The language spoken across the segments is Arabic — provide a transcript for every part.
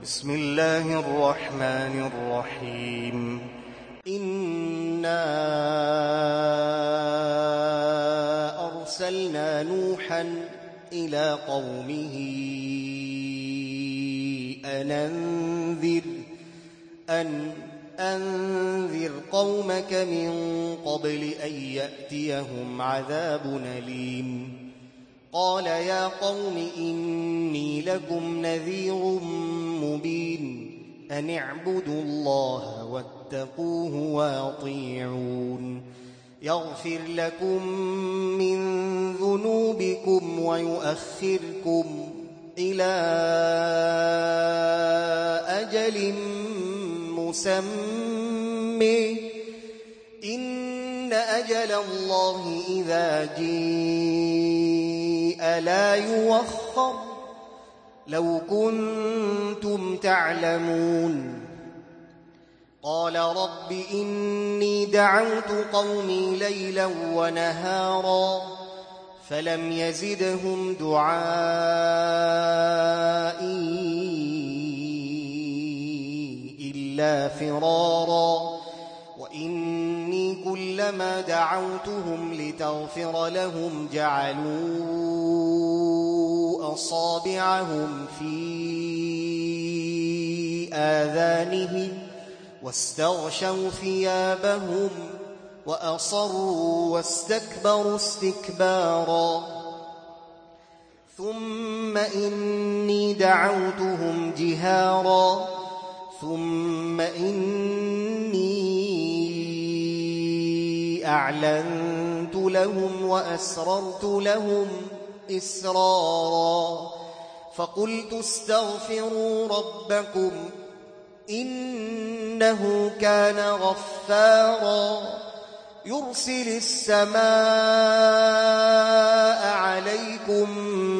بسم الله الرحمن الرحيم. إنا أرسلنا نوحا إلى قومه أن أنذر قومك من قبل أن يأتيهم عذاب أليم. قال يا قوم إني لكم نذير مبين أن اعبدوا الله واتقوه وأطيعون يغفر لكم من ذنوبكم ويؤخركم إلى أجل مسمى إن أجل الله إذا جيء لا يوخر لو كنتم تعلمون. قال رب إني دعوت قومي ليلا ونهارا فلم يزدهم دعائي إلا فرارا وإني كلما دعوتهم لتغفر لهم جعلوا أصابعهم في آذانهم واستغشوا ثيابهم وأصروا واستكبروا استكبارا ثم إني دعوتهم جهارا ثم إني أعلنت لهم وأسررت لهم إسرارا فقلت استغفروا ربكم إنه كان غفارا يرسل السماء عليكم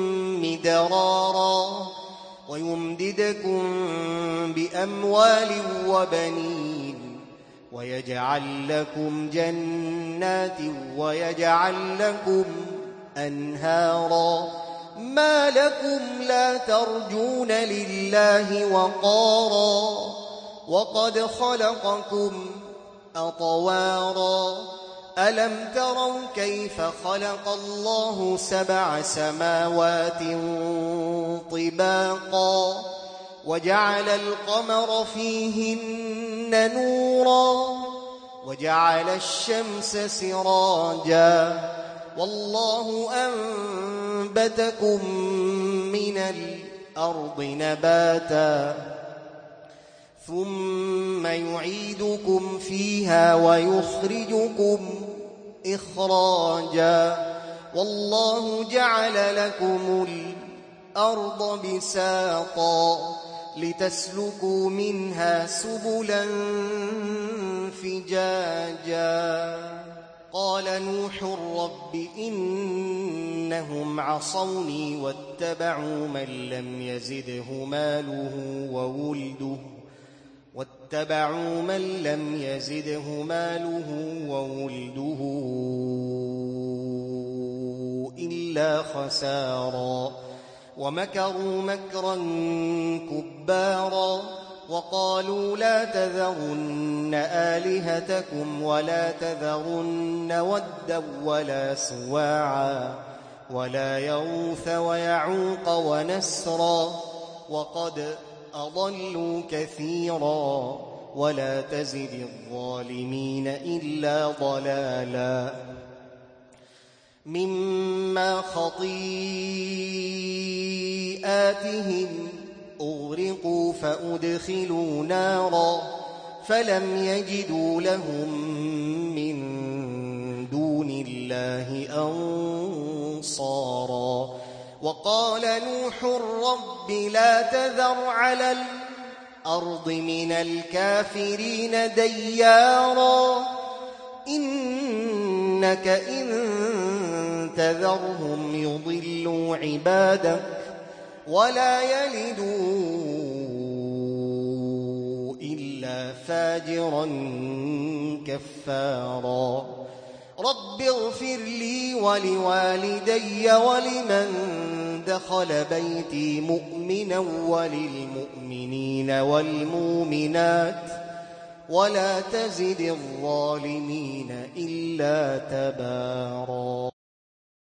مدرارا ويمددكم بأموال وبنين ويجعل لكم جنات ويجعل لكم أنهارا ما لكم لا ترجون لله وقارا وقد خلقكم أطوارا ألم تروا كيف خلق الله 7 سماوات طباقا وجعل القمر فيهن نورا وجعل الشمس سراجا والله أنبتكم من الأرض نباتا ثم يعيدكم فيها ويخرجكم إخراجا والله جعل لكم الأرض بساطا لتسلكوا منها سبلا فجاجا. قال نوح رب إنهم عصوني واتبعوا من لم يزده ماله وولده إلا خسارا ومكروا مكرا كبارا وقالوا لا تذرن آلهتكم ولا تذرن ودا ولا سواعا ولا يغوث ويعوق ونسرا وقد أضلوا كثيرا ولا تزد الظالمين إلا ضلالا مما خطيئاتهم أغرقوا فأدخلوا نارا فلم يجدوا لهم من دون الله أنصارا وقال نوح رب لا تذر على الأرض من الكافرين ديارا إنك إن تذرهم يضلوا عبادك ولا يلدوا إلا فاجرا كفارا رب اغفر لي ولوالدي ولمن دخل بيتي مؤمنا وللمؤمنين المؤمنين والمؤمنات ولا تزد الظالمين إلا تباراً.